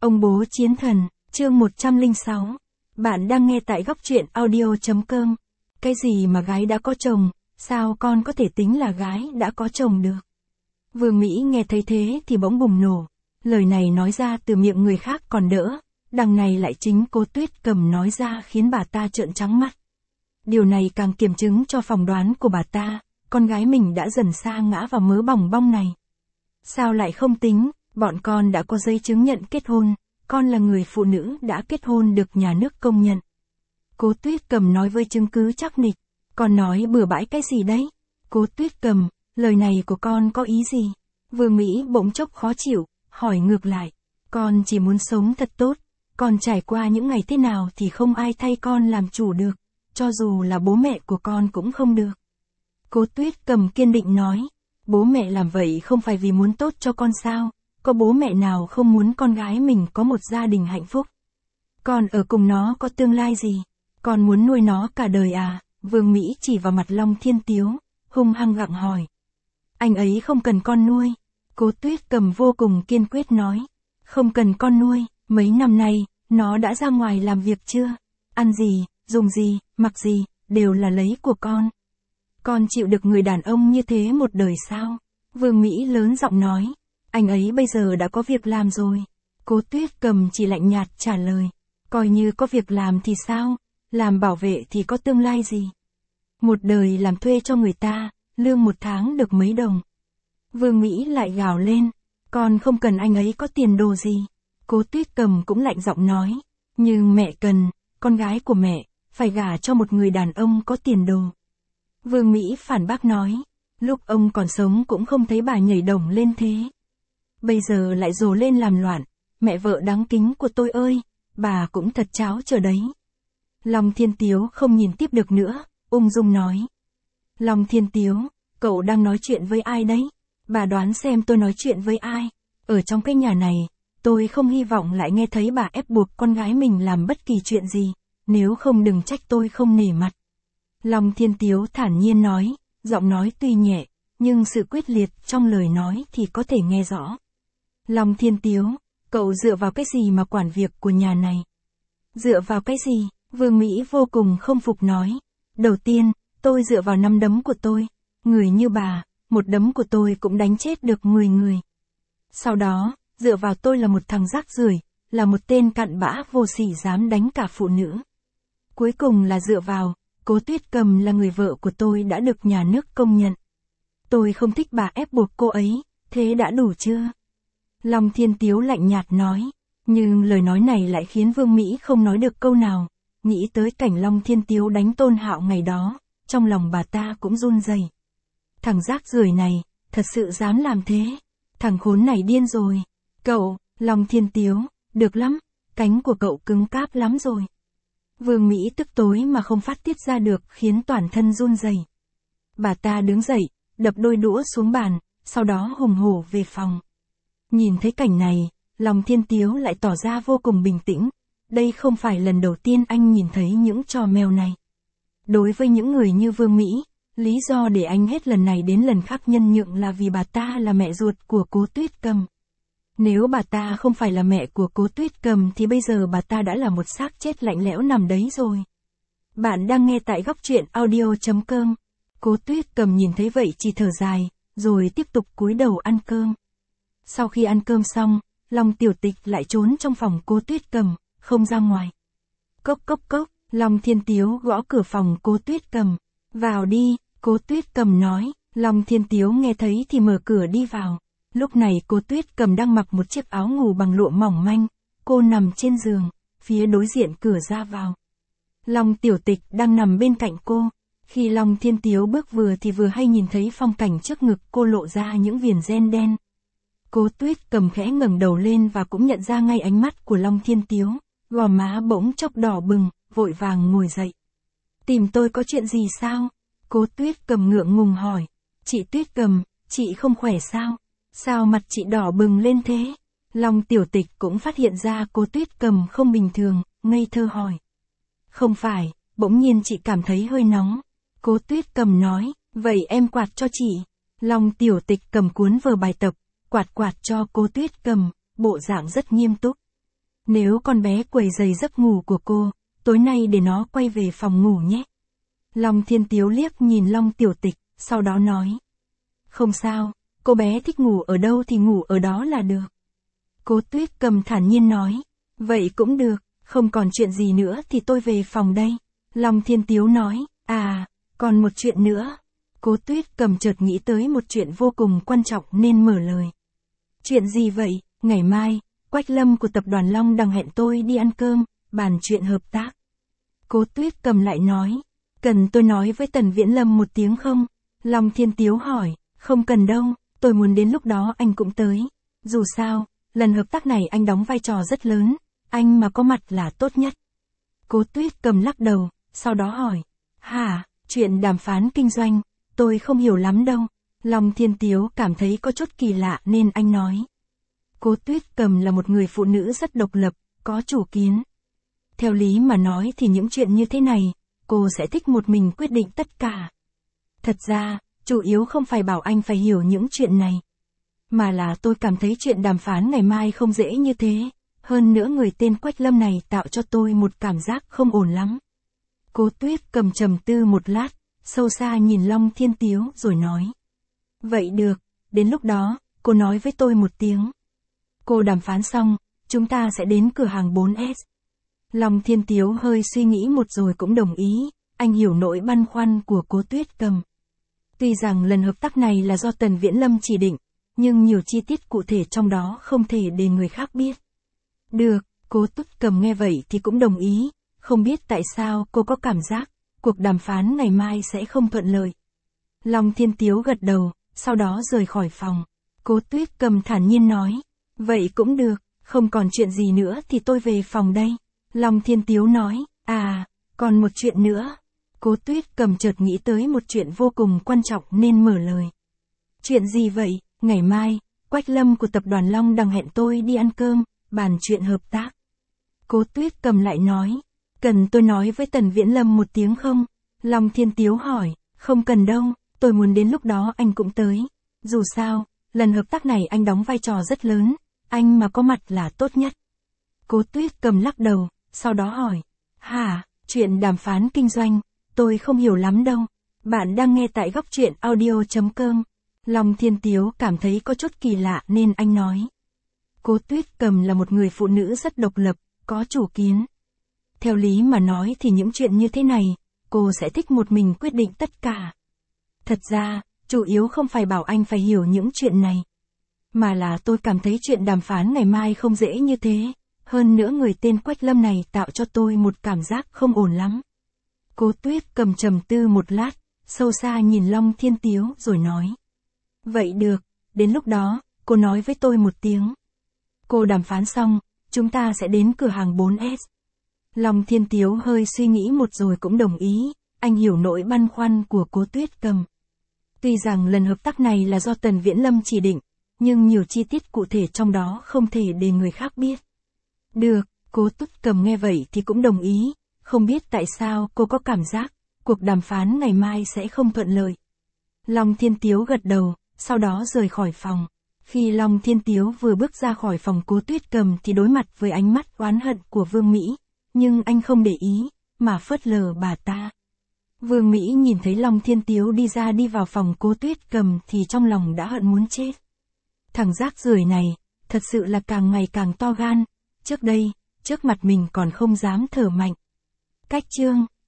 Ông bố chiến thần, chương 106. Bạn đang nghe tại góc truyện audio.com. Cái gì mà gái đã có chồng, sao con có thể tính là gái đã có chồng được? Vương Mỹ nghe thấy thế thì bỗng bùng nổ. Lời này nói ra từ miệng người khác còn đỡ, đằng này lại chính Cố Tuyết Cầm nói ra khiến bà ta trợn trắng mắt. Điều này càng kiểm chứng cho phỏng đoán của bà ta, con gái mình đã dần sa ngã vào mớ bòng bong này. Sao lại không tính, bọn con đã có giấy chứng nhận kết hôn, con là người phụ nữ đã kết hôn được nhà nước công nhận. Cố Tuyết Cầm nói với chứng cứ chắc nịch, con nói bừa bãi cái gì đấy? Cố Tuyết Cầm, lời này của con có ý gì? Vương Mỹ bỗng chốc khó chịu, hỏi ngược lại, con chỉ muốn sống thật tốt, con trải qua những ngày thế nào thì không ai thay con làm chủ được, cho dù là bố mẹ của con cũng không được. Cố Tuyết Cầm kiên định nói, bố mẹ làm vậy không phải vì muốn tốt cho con sao, có bố mẹ nào không muốn con gái mình có một gia đình hạnh phúc? Con ở cùng nó có tương lai gì? Con muốn nuôi nó cả đời à? Vương Mỹ chỉ vào mặt Long Thiên Tiếu, hung hăng gặng hỏi. Anh ấy không cần con nuôi. Cố Tuyết Cầm vô cùng kiên quyết nói, không cần con nuôi, mấy năm nay, nó đã ra ngoài làm việc chưa? Ăn gì, dùng gì, mặc gì, đều là lấy của con. Con chịu được người đàn ông như thế một đời sao? Vương Mỹ lớn giọng nói, anh ấy bây giờ đã có việc làm rồi. Cố Tuyết Cầm chỉ lạnh nhạt trả lời, coi như có việc làm thì sao, làm bảo vệ thì có tương lai gì? Một đời làm thuê cho người ta, lương một tháng được mấy đồng. Vương Mỹ lại gào lên, con không cần anh ấy có tiền đồ gì. Cố Tuyết Cầm cũng lạnh giọng nói, nhưng mẹ cần, con gái của mẹ, phải gả cho một người đàn ông có tiền đồ. Vương Mỹ phản bác nói, lúc ông còn sống cũng không thấy bà nhảy đồng lên thế. Bây giờ lại rồ lên làm loạn, mẹ vợ đáng kính của tôi ơi, bà cũng thật cháo chờ đấy. Long Thiên Tiếu không nhìn tiếp được nữa, ung dung nói. Long Thiên Tiếu, cậu đang nói chuyện với ai đấy? Bà đoán xem tôi nói chuyện với ai? Ở trong cái nhà này, tôi không hy vọng lại nghe thấy bà ép buộc con gái mình làm bất kỳ chuyện gì, nếu không đừng trách tôi không nể mặt. Long Thiên Tiếu thản nhiên nói, giọng nói tuy nhẹ, nhưng sự quyết liệt trong lời nói thì có thể nghe rõ. Long Thiên Tiếu, cậu dựa vào cái gì mà quản việc của nhà này? Dựa vào cái gì? Vương Mỹ vô cùng không phục nói. Đầu tiên, tôi dựa vào nắm đấm của tôi. Người như bà, một đấm của tôi cũng đánh chết được 10 người. Sau đó, dựa vào tôi là một thằng rác rưởi, là một tên cặn bã vô sỉ dám đánh cả phụ nữ. Cuối cùng là dựa vào, Cố Tuyết Cầm là người vợ của tôi đã được nhà nước công nhận. Tôi không thích bà ép buộc cô ấy, thế đã đủ chưa? Long Thiên Tiếu lạnh nhạt nói, nhưng lời nói này lại khiến Vương Mỹ không nói được câu nào. Nghĩ tới cảnh Long Thiên Tiếu đánh Tôn Hạo ngày đó, trong lòng bà ta cũng run rẩy. Thằng rác rưởi này, thật sự dám làm thế. Thằng khốn này điên rồi. Cậu, Long Thiên Tiếu, được lắm, cánh của cậu cứng cáp lắm rồi. Vương Mỹ tức tối mà không phát tiết ra được khiến toàn thân run rẩy. Bà ta đứng dậy, đập đôi đũa xuống bàn, sau đó hùng hổ về phòng. Nhìn thấy cảnh này, Long Thiên Tiếu lại tỏ ra vô cùng bình tĩnh. Đây không phải lần đầu tiên anh nhìn thấy những trò mèo này. Đối với những người như Vương Mỹ, lý do để anh hết lần này đến lần khác nhân nhượng là vì bà ta là mẹ ruột của Cố Tuyết Cầm. Nếu bà ta không phải là mẹ của Cố Tuyết Cầm thì bây giờ bà ta đã là một xác chết lạnh lẽo nằm đấy rồi. Bạn đang nghe tại góc truyện audio.com. Cố Tuyết Cầm nhìn thấy vậy chỉ thở dài, rồi tiếp tục cúi đầu ăn cơm. Sau khi ăn cơm xong, Long Tiểu Tịch lại trốn trong phòng Cố Tuyết Cầm, không ra ngoài. Cốc cốc cốc, Long Thiên Tiếu gõ cửa phòng Cố Tuyết Cầm. Vào đi, Cố Tuyết Cầm nói. Long Thiên Tiếu nghe thấy thì mở cửa đi vào. Lúc này Cố Tuyết Cầm đang mặc một chiếc áo ngủ bằng lụa mỏng manh. Cô nằm trên giường, phía đối diện cửa ra vào. Long Tiểu Tịch đang nằm bên cạnh cô. Khi Long Thiên Tiếu bước vừa thì vừa hay nhìn thấy phong cảnh trước ngực cô lộ ra những viền ren đen. Cố Tuyết Cầm khẽ ngẩng đầu lên và cũng nhận ra ngay ánh mắt của Long Thiên Tiếu. Gò má bỗng chốc đỏ bừng, vội vàng ngồi dậy. Tìm tôi có chuyện gì sao? Cố Tuyết Cầm ngượng ngùng hỏi. Chị Tuyết Cầm, chị không khỏe sao? Sao mặt chị đỏ bừng lên thế? Long Tiểu Tịch cũng phát hiện ra Cố Tuyết Cầm không bình thường, ngây thơ hỏi. Không phải, bỗng nhiên chị cảm thấy hơi nóng. Cố Tuyết Cầm nói, vậy em quạt cho chị. Long Tiểu Tịch cầm cuốn vở bài tập, quạt quạt cho Cố Tuyết Cầm, bộ dạng rất nghiêm túc. Nếu con bé quấy rầy giấc ngủ của cô, tối nay để nó quay về phòng ngủ nhé. Long Thiên Tiếu liếc nhìn Long Tiểu Tịch, sau đó nói. Không sao, cô bé thích ngủ ở đâu thì ngủ ở đó là được. Cố Tuyết Cầm thản nhiên nói. Vậy cũng được, không còn chuyện gì nữa thì tôi về phòng đây. Long Thiên Tiếu nói. À, còn một chuyện nữa. Cố Tuyết Cầm chợt nghĩ tới một chuyện vô cùng quan trọng nên mở lời. Chuyện gì vậy? Ngày mai, Quách Lâm của tập đoàn Long Đằng hẹn tôi đi ăn cơm, bàn chuyện hợp tác. Cố Tuyết Cầm lại nói. Cần tôi nói với Tần Viễn Lâm một tiếng không? Long Thiên Tiếu hỏi. Không cần đâu, tôi muốn đến lúc đó anh cũng tới. Dù sao, lần hợp tác này anh đóng vai trò rất lớn, anh mà có mặt là tốt nhất. Cố Tuyết Cầm lắc đầu, sau đó hỏi. Hả, chuyện đàm phán kinh doanh, tôi không hiểu lắm đâu. Long Thiên Tiếu cảm thấy có chút kỳ lạ nên anh nói. Cố Tuyết Cầm là một người phụ nữ rất độc lập, có chủ kiến. Theo lý mà nói thì những chuyện như thế này, cô sẽ thích một mình quyết định tất cả. Thật ra, chủ yếu không phải bảo anh phải hiểu những chuyện này. Mà là tôi cảm thấy chuyện đàm phán ngày mai không dễ như thế. Hơn nữa người tên Quách Lâm này tạo cho tôi một cảm giác không ổn lắm. Cố Tuyết Cầm trầm tư một lát, sâu xa nhìn Long Thiên Tiếu rồi nói. Vậy được, đến lúc đó, cô nói với tôi một tiếng. Cô đàm phán xong, chúng ta sẽ đến cửa hàng 4S. Long Thiên Tiếu hơi suy nghĩ một rồi cũng đồng ý, anh hiểu nỗi băn khoăn của Cố Tuyết Cầm. Tuy rằng lần hợp tác này là do Tần Viễn Lâm chỉ định, nhưng nhiều chi tiết cụ thể trong đó không thể để người khác biết. Được, Cố Tuyết Cầm nghe vậy thì cũng đồng ý, không biết tại sao cô có cảm giác, cuộc đàm phán ngày mai sẽ không thuận lợi. Long Thiên Tiếu gật đầu, sau đó rời khỏi phòng. Cố Tuyết Cầm thản nhiên nói. Vậy cũng được, không còn chuyện gì nữa thì tôi về phòng đây. Long Thiên Tiếu nói. À, còn một chuyện nữa. Cố Tuyết Cầm chợt nghĩ tới một chuyện vô cùng quan trọng nên mở lời. Chuyện gì vậy? Ngày mai, Quách Lâm của tập đoàn Long Đằng hẹn tôi đi ăn cơm, bàn chuyện hợp tác. Cố Tuyết Cầm lại nói. Cần tôi nói với Tần Viễn Lâm một tiếng không? Long Thiên Tiếu hỏi. Không cần đâu, tôi muốn đến lúc đó anh cũng tới. Dù sao, lần hợp tác này anh đóng vai trò rất lớn, anh mà có mặt là tốt nhất. Cố Tuyết Cầm lắc đầu, sau đó hỏi. Hả, chuyện đàm phán kinh doanh, tôi không hiểu lắm đâu. Bạn đang nghe tại góc truyện audio.com. Long Thiên Tiếu cảm thấy có chút kỳ lạ nên anh nói. Cố Tuyết Cầm là một người phụ nữ rất độc lập, có chủ kiến. Theo lý mà nói thì những chuyện như thế này, cô sẽ thích một mình quyết định tất cả. Thật ra, chủ yếu không phải bảo anh phải hiểu những chuyện này. Mà là tôi cảm thấy chuyện đàm phán ngày mai không dễ như thế. Hơn nữa người tên Quách Lâm này tạo cho tôi một cảm giác không ổn lắm. Cố Tuyết Cầm trầm tư một lát, sâu xa nhìn Long Thiên Tiếu rồi nói. Vậy được, đến lúc đó, cô nói với tôi một tiếng. Cô đàm phán xong, chúng ta sẽ đến cửa hàng 4S. Long Thiên Tiếu hơi suy nghĩ một rồi cũng đồng ý, anh hiểu nỗi băn khoăn của Cố Tuyết Cầm. Tuy rằng lần hợp tác này là do Tần Viễn Lâm chỉ định, nhưng nhiều chi tiết cụ thể trong đó không thể để người khác biết. Được, Cố Tuyết Cầm nghe vậy thì cũng đồng ý, không biết tại sao cô có cảm giác, cuộc đàm phán ngày mai sẽ không thuận lợi. Long Thiên Tiếu gật đầu, sau đó rời khỏi phòng. Khi Long Thiên Tiếu vừa bước ra khỏi phòng Cố Tuyết Cầm thì đối mặt với ánh mắt oán hận của Vương Mỹ, nhưng anh không để ý, mà phớt lờ bà ta. Vương Mỹ nhìn thấy Long Thiên Tiếu đi vào phòng Cố Tuyết Cầm thì trong lòng đã hận muốn chết. Thằng rác rưởi này, thật sự là càng ngày càng to gan, trước đây, trước mặt mình còn không dám thở mạnh. Cách chương